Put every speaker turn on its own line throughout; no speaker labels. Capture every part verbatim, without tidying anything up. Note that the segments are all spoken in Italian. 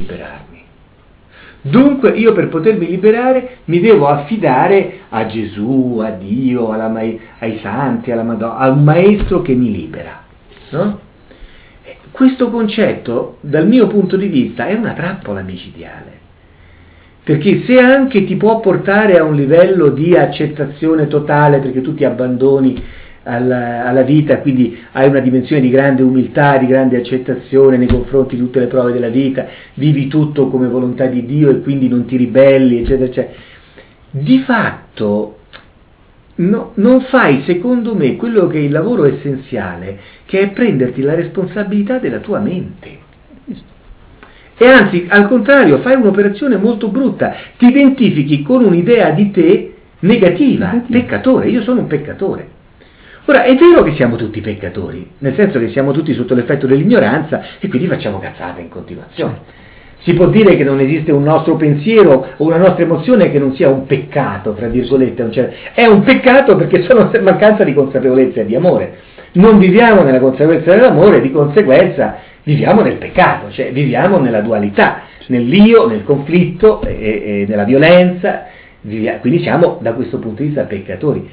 liberarmi. Dunque io per potermi liberare mi devo affidare a Gesù, a Dio, alla ma- ai santi, alla Madonna, a un maestro che mi libera, no? Questo concetto, dal mio punto di vista, è una trappola micidiale, perché se anche ti può portare a un livello di accettazione totale, perché tu ti abbandoni alla, alla vita, quindi hai una dimensione di grande umiltà, di grande accettazione nei confronti di tutte le prove della vita, vivi tutto come volontà di Dio e quindi non ti ribelli, eccetera, eccetera. Di fatto no, non fai, secondo me, quello che è il lavoro essenziale, che è prenderti la responsabilità della tua mente. E anzi, al contrario, fai un'operazione molto brutta, ti identifichi con un'idea di te negativa, negativa. Peccatore, io sono un peccatore. Ora, è vero che siamo tutti peccatori, nel senso che siamo tutti sotto l'effetto dell'ignoranza e quindi facciamo cazzate in continuazione. Si può dire che non esiste un nostro pensiero o una nostra emozione che non sia un peccato, fra virgolette, cioè, è un peccato perché sono mancanza di consapevolezza e di amore. Non viviamo nella consapevolezza dell'amore, di conseguenza viviamo nel peccato, cioè viviamo nella dualità, nell'io, nel conflitto e, e nella violenza, viviamo, quindi siamo da questo punto di vista peccatori.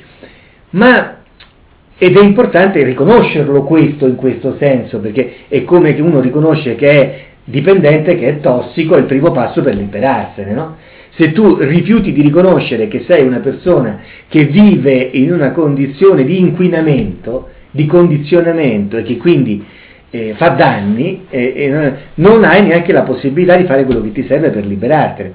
Ma ed è importante riconoscerlo questo in questo senso, perché è come che uno riconosce che è dipendente, che è tossico, è il primo passo per liberarsene, no? Se tu rifiuti di riconoscere che sei una persona che vive in una condizione di inquinamento, di condizionamento e che quindi eh, fa danni, eh, eh, non hai neanche la possibilità di fare quello che ti serve per liberartene.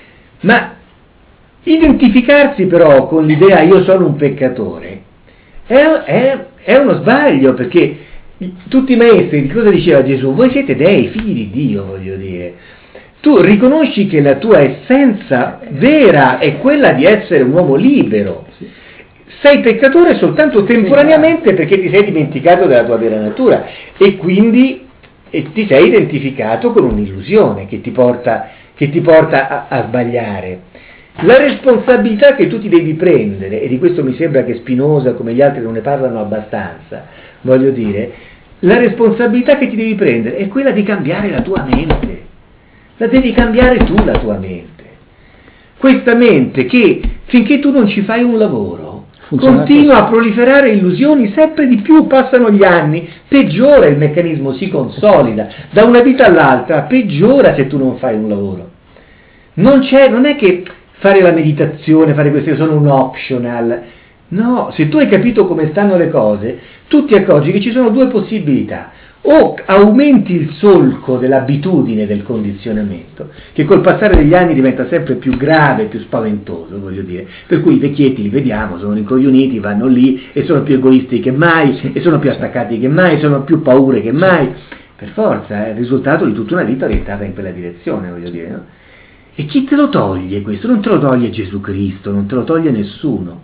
Ma identificarsi però con l'idea io sono un peccatore è, è, è uno sbaglio, perché tutti i maestri, cosa diceva Gesù? Voi siete dei, figli di Dio, voglio dire. Tu riconosci che la tua essenza vera è quella di essere un uomo libero. Sei peccatore soltanto temporaneamente perché ti sei dimenticato della tua vera natura e quindi e ti sei identificato con un'illusione che ti porta, che ti porta a, a sbagliare. La responsabilità che tu ti devi prendere, e di questo mi sembra che Spinoza come gli altri non ne parlano abbastanza, voglio dire, la responsabilità che ti devi prendere è quella di cambiare la tua mente. La devi cambiare tu la tua mente. Questa mente che finché tu non ci fai un lavoro funziona continua così a proliferare illusioni, sempre di più passano gli anni, peggiora il meccanismo, si consolida, da una vita all'altra peggiora se tu non fai un lavoro. Non c'è, non è che fare la meditazione, fare queste sono un optional. No, se tu hai capito come stanno le cose, tu ti accorgi che ci sono due possibilità. O aumenti il solco dell'abitudine del condizionamento, che col passare degli anni diventa sempre più grave, più spaventoso, voglio dire. Per cui i vecchietti li vediamo, sono rincoglioniti, vanno lì e sono più egoisti che mai, sì, e sono più attaccati che mai, sono più paure che mai. Per forza, è il risultato di tutta una vita orientata in quella direzione, voglio dire, no? E chi te lo toglie questo? Non te lo toglie Gesù Cristo, non te lo toglie nessuno.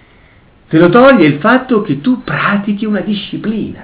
Te lo toglie il fatto che tu pratichi una disciplina.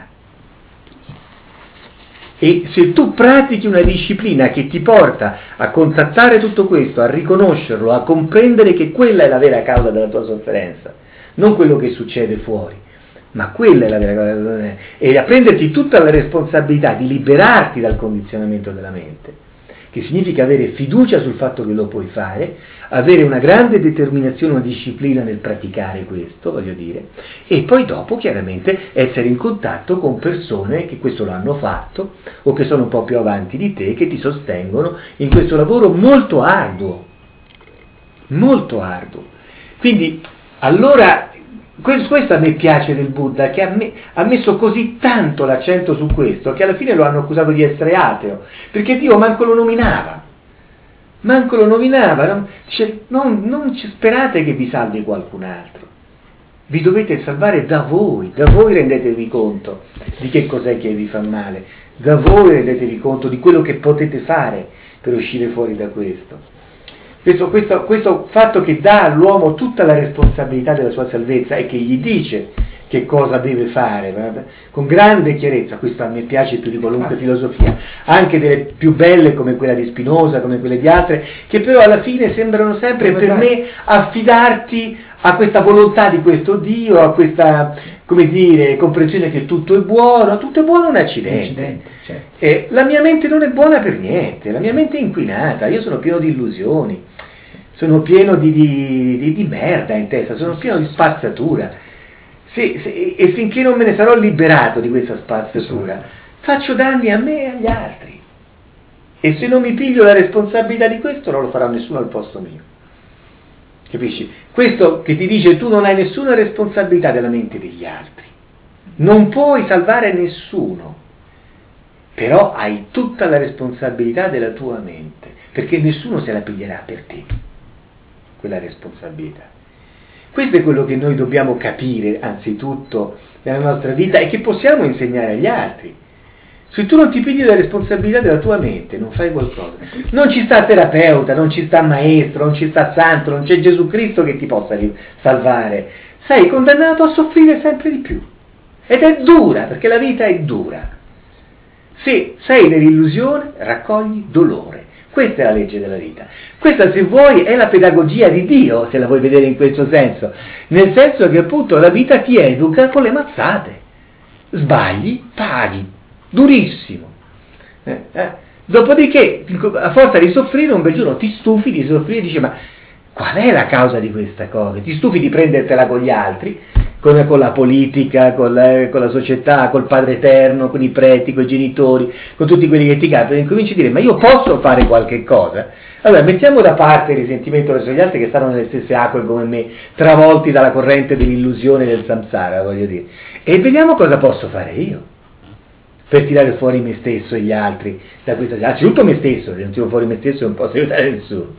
E se tu pratichi una disciplina che ti porta a contattare tutto questo, a riconoscerlo, a comprendere che quella è la vera causa della tua sofferenza, non quello che succede fuori, ma quella è la vera causa della tua sofferenza, e a prenderti tutta la responsabilità di liberarti dal condizionamento della mente, che significa avere fiducia sul fatto che lo puoi fare, avere una grande determinazione, una disciplina nel praticare questo, voglio dire, e poi dopo chiaramente essere in contatto con persone che questo lo hanno fatto o che sono un po' più avanti di te, che ti sostengono in questo lavoro molto arduo, molto arduo. Quindi, allora, questo a me piace del Buddha, che ha, me, ha messo così tanto l'accento su questo, che alla fine lo hanno accusato di essere ateo, perché Dio manco lo nominava. Manco lo nominava, no? Dice, non, non ci sperate che vi salvi qualcun altro, vi dovete salvare da voi, da voi rendetevi conto di che cos'è che vi fa male, da voi rendetevi conto di quello che potete fare per uscire fuori da questo. Questo, questo, questo fatto che dà all'uomo tutta la responsabilità della sua salvezza e che gli dice che cosa deve fare, con grande chiarezza. Questo a me piace più di qualunque filosofia, anche delle più belle come quella di Spinoza, come quelle di altre, che però alla fine sembrano sempre per me affidarti a questa volontà di questo Dio, a questa come dire, comprensione che tutto è buono, tutto è buono, un accidente.
Accidente, certo.
E la mia mente non è buona per niente, la mia mente è inquinata, io sono pieno di illusioni, sono pieno di, di, di, di merda in testa, sono pieno di spazzatura. Se, se, e finché non me ne sarò liberato di questa spazzatura, faccio danni a me e agli altri. E se non mi piglio la responsabilità di questo, non lo farà nessuno al posto mio. Capisci? Questo che ti dice tu non hai nessuna responsabilità della mente degli altri. Non puoi salvare nessuno. Però hai tutta la responsabilità della tua mente, perché nessuno se la piglierà per te, quella responsabilità. Questo è quello che noi dobbiamo capire anzitutto nella nostra vita e che possiamo insegnare agli altri. Se tu non ti pigli la responsabilità della tua mente, non fai qualcosa. Non ci sta terapeuta, non ci sta maestro, non ci sta santo, non c'è Gesù Cristo che ti possa salvare. Sei condannato a soffrire sempre di più. Ed è dura, perché la vita è dura. Se sei nell'illusione, raccogli dolore. Questa è la legge della vita. Questa, se vuoi, è la pedagogia di Dio, se la vuoi vedere in questo senso. Nel senso che appunto la vita ti educa con le mazzate. Sbagli, paghi. Durissimo. Eh, eh. Dopodiché, a forza di soffrire, un bel giorno ti stufi di soffrire e dici: ma qual è la causa di questa cosa? Ti stufi di prendertela con gli altri, con, con la politica, con la, con la società, col Padre Eterno, con i preti, con i genitori, con tutti quelli che ti capitano, e cominci a dire: ma io posso fare qualche cosa? Allora, mettiamo da parte il risentimento verso gli altri che stanno nelle stesse acque come me, travolti dalla corrente dell'illusione del samsara, voglio dire, e vediamo cosa posso fare io per tirare fuori me stesso e gli altri da questa, anzitutto me stesso, se non tiro fuori me stesso non posso aiutare nessuno,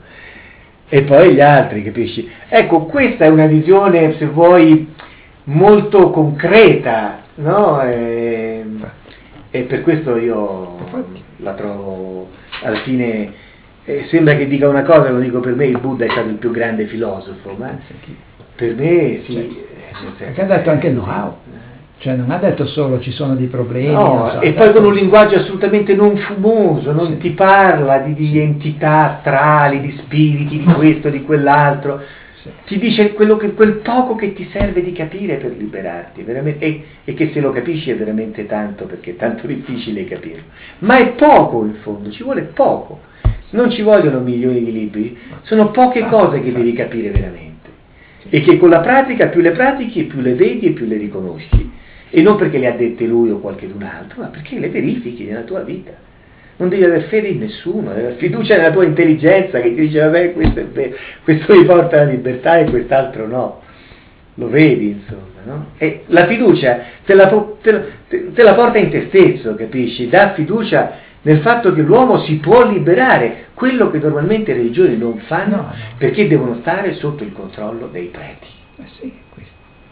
e poi gli altri, capisci? Ecco, questa è una visione, se vuoi, molto concreta, no? E, e per questo io la trovo, alla fine, eh, sembra che dica una cosa, lo dico per me, il Buddha è stato il più grande filosofo, ma per me sì.
Perché ha detto anche il know-how. Cioè non ha detto solo ci sono dei problemi.
No, so, e poi con un linguaggio assolutamente non fumoso, non sì. ti parla di, di entità astrali, di spiriti, di questo, di quell'altro. Sì. Ti dice quello che, quel poco che ti serve di capire per liberarti, veramente, e, e che se lo capisci è veramente tanto, perché è tanto difficile capirlo. Ma è poco in fondo, ci vuole poco. Non ci vogliono milioni di libri, sono poche cose che devi capire veramente. Sì. E che con la pratica, più le pratichi, più le vedi e più le riconosci. E non perché le ha dette lui o qualcun altro, ma perché le verifichi nella tua vita. Non devi avere fede in nessuno, devi avere fiducia nella tua intelligenza che ti dice: vabbè, questo è vero, questo mi porta alla libertà e quest'altro no. Lo vedi, insomma, no? E la fiducia te la, te, la, te la porta in te stesso, capisci? Dà fiducia nel fatto che l'uomo si può liberare, quello che normalmente le religioni non fanno, no, no. perché devono stare sotto il controllo dei preti.
Eh sì, questo.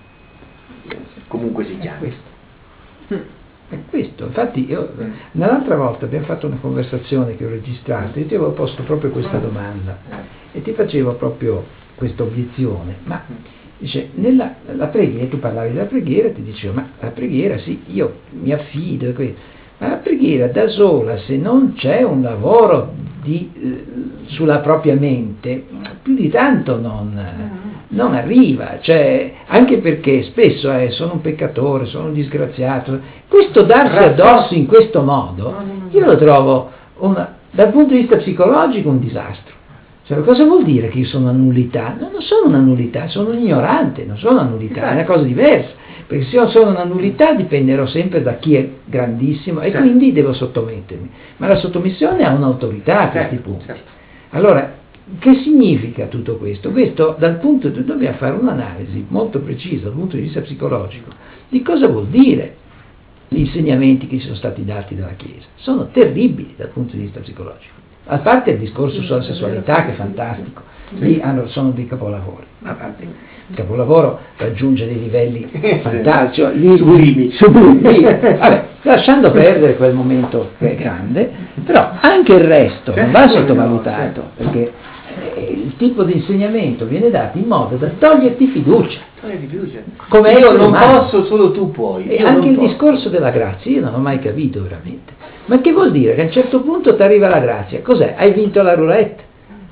Comunque si chiama.
È questo. È questo. Infatti io un'altra volta abbiamo fatto una conversazione che ho registrato e ti avevo posto proprio questa domanda e ti facevo proprio questa obiezione, ma dice, nella la preghiera, tu parlavi della preghiera, ti dicevo, ma la preghiera sì, io mi affido, ma la preghiera da sola, se non c'è un lavoro di, eh, sulla propria mente, più di tanto non... non arriva, cioè, anche perché spesso eh, sono un peccatore, sono un disgraziato, questo darsi addosso in questo modo, io lo trovo una, dal punto di vista psicologico un disastro. Cioè, cosa vuol dire che io sono una nullità? No, non sono una nullità, sono un ignorante, non sono una nullità, è una cosa diversa, perché se io sono una nullità dipenderò sempre da chi è grandissimo e certo. quindi devo sottomettermi, ma la sottomissione ha un'autorità a questi certo, punti. Certo. Allora, che significa tutto questo? Questo dal punto di dobbiamo fare un'analisi molto precisa dal punto di vista psicologico di cosa vuol dire gli insegnamenti che ci sono stati dati dalla Chiesa. Sono terribili dal punto di vista psicologico. A parte il discorso sulla sessualità che è fantastico, lì hanno, sono dei capolavori. A parte il capolavoro raggiunge dei livelli fantastici, lì, sublimi, sublimi. Vabbè, lasciando perdere quel momento che è grande, però anche il resto non va sottovalutato, perché il tipo di insegnamento viene dato in modo da toglierti fiducia.
Toglierti fiducia.
Come
io non
umano.
posso, solo tu puoi.
E
io
anche il
posso.
discorso della grazia, io non ho mai capito veramente. Ma che vuol dire? Che a un certo punto ti arriva la grazia. Cos'è? Hai vinto la roulette?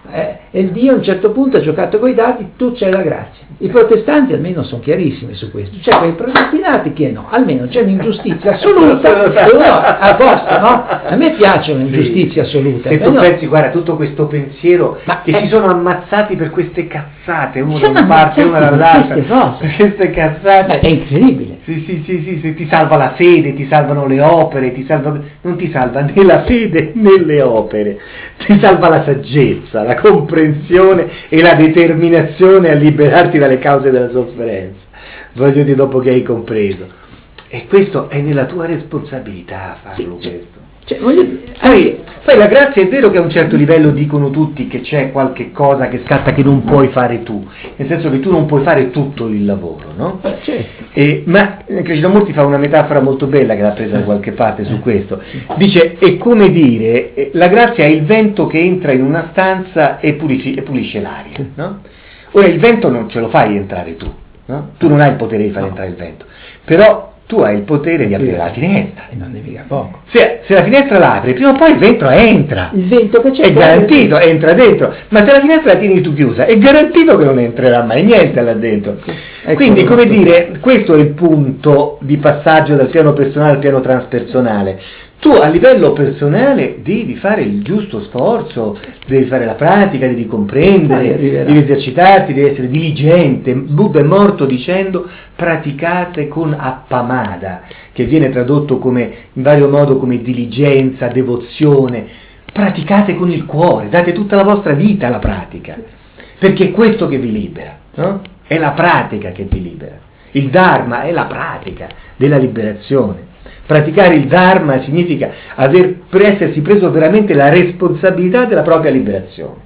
Eh, e Dio a un certo punto ha giocato con i dati, tu c'hai la grazia. I protestanti almeno sono chiarissimi su questo, c'è quei predestinati che no, almeno c'è un'ingiustizia assoluta e uno a posto, no? A me piace un'ingiustizia
sì.
assoluta.
Se tu
no?
pensi, guarda, tutto questo pensiero
Ma
che
è...
si sono ammazzati per queste cazzate, uno
sono
da una parte e uno dall'altra,
queste cose.
per queste cazzate.
Ma è incredibile.
Sì, sì, sì, sì, sì, ti salva la fede, ti salvano le opere, ti salva, non ti salva né la fede né le opere, ti salva la saggezza, la comprensione e la determinazione a liberarti dalle cause della sofferenza, voglio dire, dopo che hai compreso. E questo è nella tua responsabilità farlo,
sì,
questo.
Cioè, voglio dire,
Poi, poi la grazia è vero che a un certo livello dicono tutti che c'è qualche cosa che scatta che non puoi fare tu, nel senso che tu non puoi fare tutto il lavoro, no?
eh, certo.
E, ma Krishnamurti fa una metafora molto bella che l'ha presa da qualche parte su questo. Dice, è come dire, la grazia è il vento che entra in una stanza e, pulisci, e pulisce l'aria, no? Ora il vento non ce lo fai entrare tu, no? Tu non hai il potere di far entrare il vento, però tu hai il potere di aprire la finestra.
E non è mica poco.
Se, se la finestra la apri, prima o poi il vento entra.
Il vento che c'è
è garantito, entra dentro. Ma se la finestra la tieni tu chiusa, è garantito che non entrerà mai niente là dentro. Sì. Ecco, quindi, come dire, questo è il punto di passaggio dal piano personale al piano transpersonale. Tu a livello personale devi fare il giusto sforzo, devi fare la pratica, devi comprendere, devi esercitarti, devi essere diligente. Buddha è morto dicendo praticate con appamada, che viene tradotto come, in vario modo come diligenza, devozione. Praticate con il cuore, date tutta la vostra vita alla pratica, perché è questo che vi libera, no? È la pratica che ti libera. Il Dharma è la pratica della liberazione. Praticare il Dharma significa aver, per essersi preso veramente la responsabilità della propria liberazione.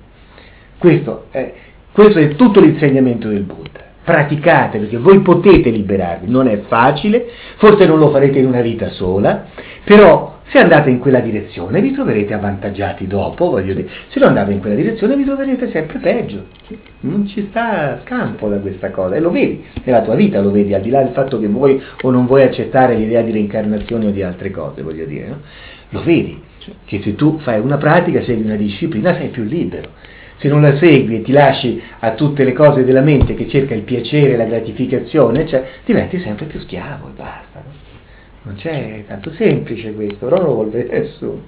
Questo è, questo è tutto l'insegnamento del Buddha. Praticate, perché voi potete liberarvi, non è facile, forse non lo farete in una vita sola, però se andate in quella direzione vi troverete avvantaggiati dopo, voglio dire, se non andate in quella direzione vi troverete sempre peggio. Non ci sta scampo da questa cosa, e lo vedi nella tua vita, lo vedi, al di là del fatto che vuoi o non vuoi accettare l'idea di reincarnazione o di altre cose, voglio dire, no? Lo vedi, che se tu fai una pratica, segui una disciplina, sei più libero. Se non la segui e ti lasci a tutte le cose della mente che cerca il piacere, la gratificazione, cioè, diventi sempre più schiavo e basta, no? Non c'è tanto semplice questo, però non lo vuol vedere nessuno.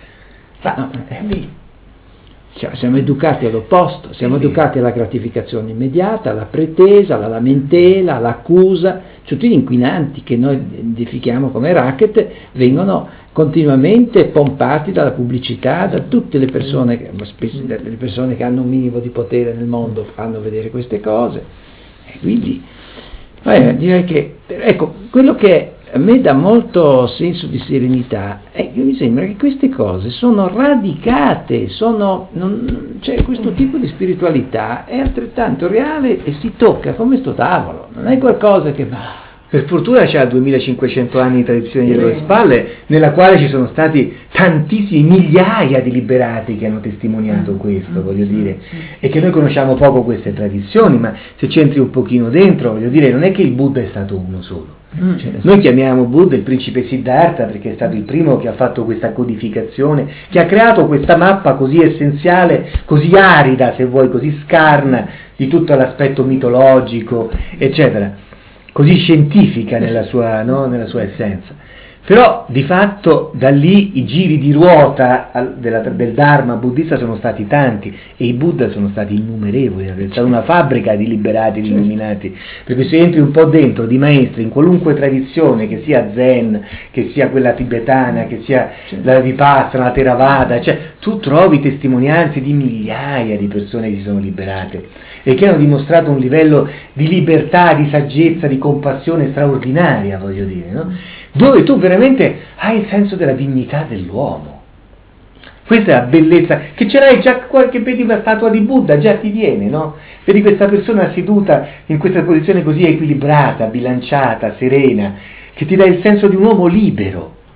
Ma no, è lì.
Cioè, siamo educati all'opposto, siamo sì, educati alla gratificazione immediata, alla pretesa, alla lamentela, all'accusa. Cioè, tutti gli inquinanti che noi identifichiamo come racket vengono continuamente pompati dalla pubblicità, da tutte le persone, che, spesso le persone che hanno un minimo di potere nel mondo fanno vedere queste cose. E quindi eh, direi che, ecco, quello che a me dà molto senso di serenità è che mi sembra che queste cose sono radicate, sono, non, cioè questo tipo di spiritualità è altrettanto reale e si tocca come sto tavolo, non è qualcosa che va.
Per fortuna c'ha duemilacinquecento anni di tradizione dietro le spalle, nella quale ci sono stati tantissimi migliaia di liberati che hanno testimoniato questo, voglio dire, e che noi conosciamo poco queste tradizioni, ma se ci entri un pochino dentro, voglio dire, non è che il Buddha è stato uno solo. Noi chiamiamo Buddha il principe Siddhartha perché è stato il primo che ha fatto questa codificazione, che ha creato questa mappa così essenziale, così arida, se vuoi, così scarna di tutto l'aspetto mitologico, eccetera, così scientifica nella sua, no, nella sua essenza. Però di fatto da lì i giri di ruota della, del Dharma buddista sono stati tanti e i Buddha sono stati innumerevoli, è stata una fabbrica di liberati, di illuminati, perché se entri un po' dentro di maestri in qualunque tradizione, che sia Zen, che sia quella tibetana, che sia la Vipassana, la Theravada, cioè tu trovi testimonianze di migliaia di persone che si sono liberate e che hanno dimostrato un livello di libertà, di saggezza, di compassione straordinaria, voglio dire, no? Dove tu veramente hai il senso della dignità dell'uomo. Questa è la bellezza, che ce l'hai già, qualche vedi una statua di Buddha, già ti viene, no? Vedi questa persona seduta in questa posizione così equilibrata, bilanciata, serena, che ti dà il senso di un uomo libero.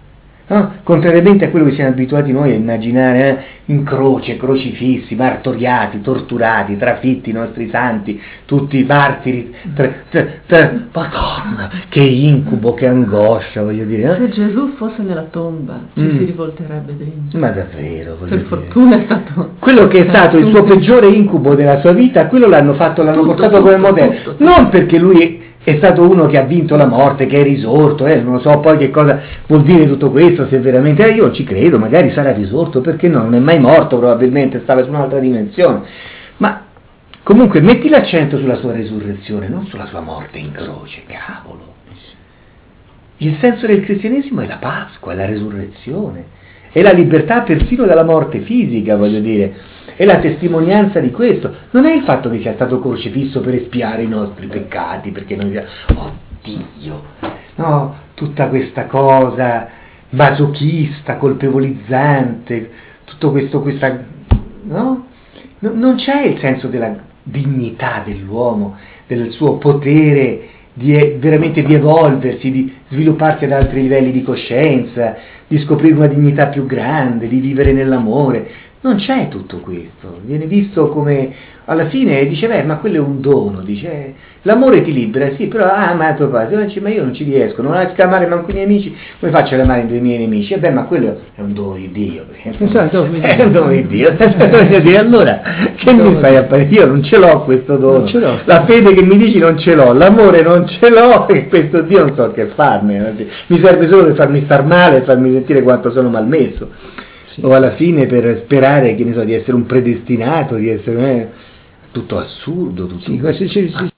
no? Contrariamente a quello che siamo abituati noi a immaginare, eh? In croce, crocifissi, martoriati, torturati, trafitti i nostri santi, tutti i martiri, tra, tra, tra, Madonna, che incubo, che angoscia, voglio dire. Eh?
Se Gesù fosse nella tomba ci
Mm.
si rivolterebbe dentro.
Ma davvero, voglio
Per
dire.
fortuna è stato...
Quello che è stato il suo
assunto.
peggiore incubo della sua vita, quello l'hanno fatto, l'hanno
Tutto,
portato
tutto,
come modello.
tutto, tutto.
Non perché lui è stato uno che ha vinto la morte, che è risorto, eh, non lo so poi che cosa vuol dire tutto questo, se veramente, eh, io ci credo, magari sarà risorto, perché no, non è mai morto probabilmente, stava su un'altra dimensione, ma comunque metti l'accento sulla sua resurrezione, non sulla sua morte in croce, cavolo. Il senso del cristianesimo è la Pasqua, è la resurrezione, è la libertà persino dalla morte fisica, voglio dire, è la testimonianza di questo, non è il fatto che sia stato crocifisso per espiare i nostri peccati, perché noi oddio, no, tutta questa cosa masochista, colpevolizzante, tutto questo, questa, no? No, non c'è il senso della dignità dell'uomo, del suo potere di veramente di evolversi, di svilupparsi ad altri livelli di coscienza, di scoprire una dignità più grande, di vivere nell'amore. Non c'è tutto questo, viene visto come, alla fine dice, beh, ma quello è un dono, dice, eh, l'amore ti libera, sì, però, ah, ma tuo padre, dice, ma io non ci riesco, non riesco a amare manco i miei amici, come faccio ad amare i miei nemici? E beh, ma quello è un dono di Dio, perché
Esatto,
è un dono di Dio, voglio dire, allora, che mi fai a fare? Io non ce l'ho questo dono,
Non ce l'ho.
la fede che mi dici non ce l'ho, l'amore non ce l'ho, e questo Dio non so che farne, mi serve solo per farmi star male e farmi sentire quanto sono malmesso.
Sì.
O alla fine per sperare, che ne so, di essere un predestinato, di essere, eh, tutto assurdo, tutto
Sì, questi ci- ci-